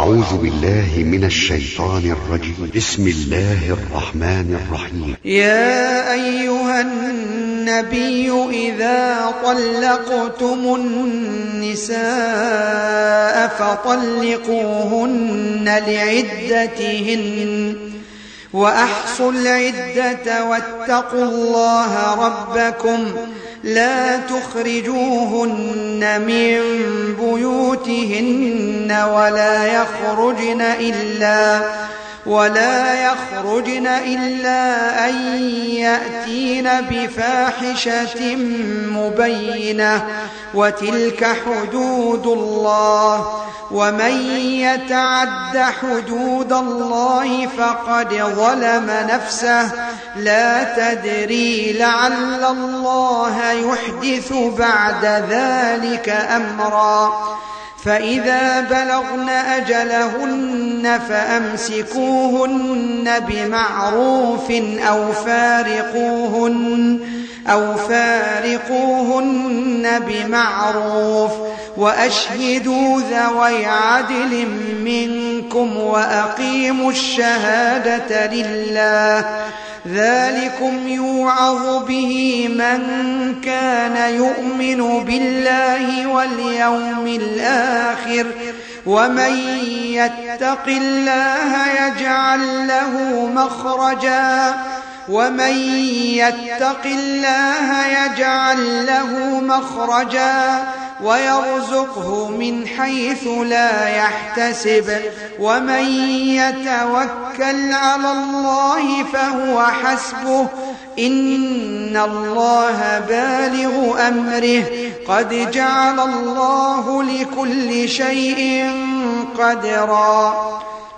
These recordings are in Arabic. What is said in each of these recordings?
أعوذ بالله من الشيطان الرجيم. بسم الله الرحمن الرحيم. يا أيها النبي إذا طلقتم النساء فطلقوهن لعدتهن وأحصوا العدة واتقوا الله ربكم لا تخرجوهن من بيوتهن ولا يخرجن إلا أن يأتين بفاحشة مبينة وتلك حدود الله ومن يتعد حدود الله فقد ظلم نفسه لا تدري لعل الله يحدث بعد ذلك أمرا فإذا بلغن أجلهن فأمسكوهن بمعروف أو فارقوهن بمعروف وأشهدوا ذوي عدل منكم وأقيموا الشهادة لله ذلكم يوعظ به من كان يؤمن بالله واليوم الآخر ومن يتق الله يجعل له مخرجا ويرزقه من حيث لا يحتسب ومن يتوكل على الله فهو حسبه إن الله بالغ أمره قد جعل الله لكل شيء قدرا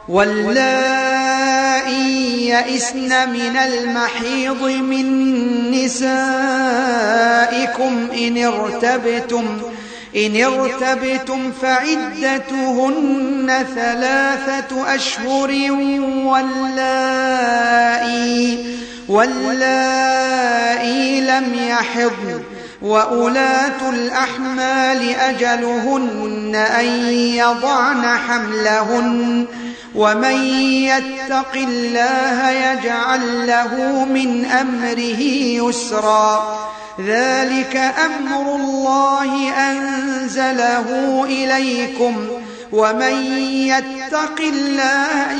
واللائي يئسن من المحيض من نسائكم إن ارتبتم فعدتهن 3 أشهر واللائي لم يحضن وأولاة الأحمال أجلهن أن يضعن حملهن ومن يتق الله يجعل له من أمره يسرا ذلك أمر الله أنزله إليكم ومن يتق الله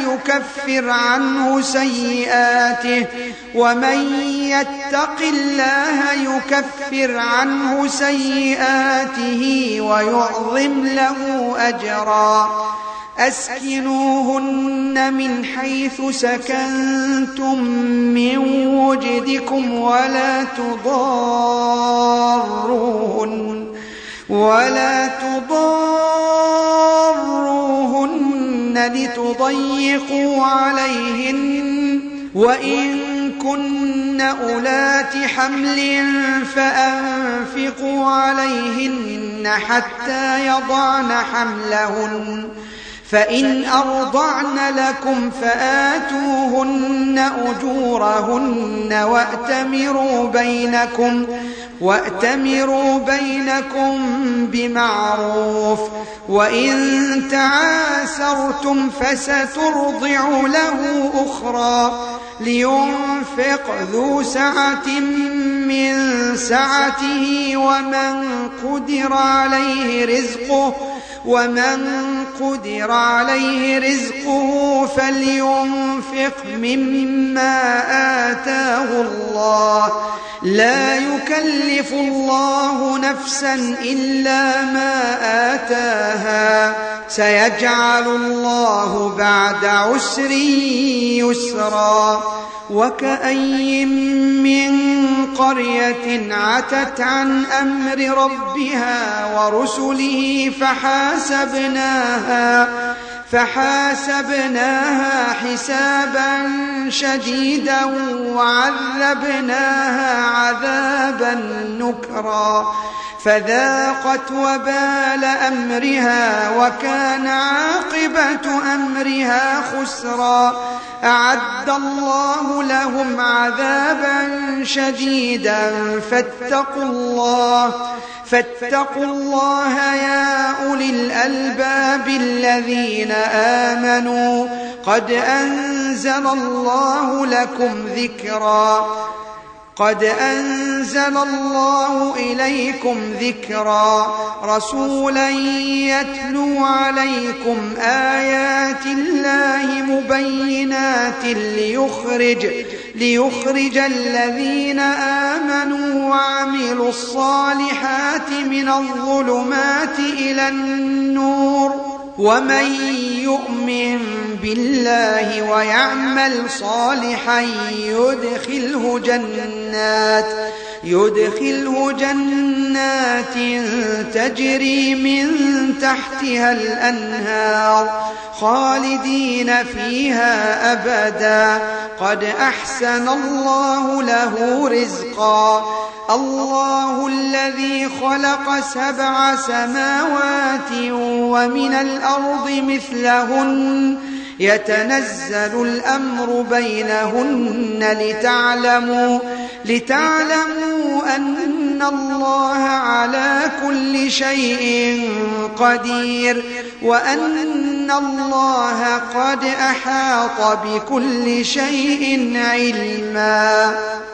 يكفر عنه سيئاته ويعظم له أجرا أسكنوهن من حيث سكنتم من وجدكم ولا تضاروهن لتضيقوا عليهن وإن كن أولات حمل فأنفقوا عليهن حتى يضعن حملهن فإن أرضعن لكم فآتوهن أجورهن وأتمروا بينكم بمعروف وإن تعاسرتم فسترضع له أخرى لينفق ذو سعة من سعته ومن قدر عليه رزقه فلينفق مما آتاه الله لا يكلف الله نفسا إلا ما آتاها سيجعل الله بعد عسر يسرا وكأي من قرية عتت عن أمر ربها ورسله فحاسبناها حسابا شديدا وعذبناها عذابا نكرا فذاقت وبال أمرها وكان عاقبة أمرها خسرا. أعد الله لهم عذابا شديدا فاتقوا الله يا أولي الألباب الذين آمنوا قد أنزل الله لكم ذكرا. قد أنزل الله إليكم ذكرا رسولا يتلو عليكم آيات الله مبينات ليخرج الذين آمنوا وعملوا الصالحات من الظلمات إلى النور ومن يؤمن بالله ويعمل صالحا يدخله جنات تجري من تحتها الأنهار خالدين فيها أبدا قد أحسن الله له رزقا. الله الذي خلق 7 سماوات ومن الأرض مثلهن يتنزل الأمر بينهن لتعلموا أن الله على كل شيء قدير وأن الله قد أحاط بكل شيء علما.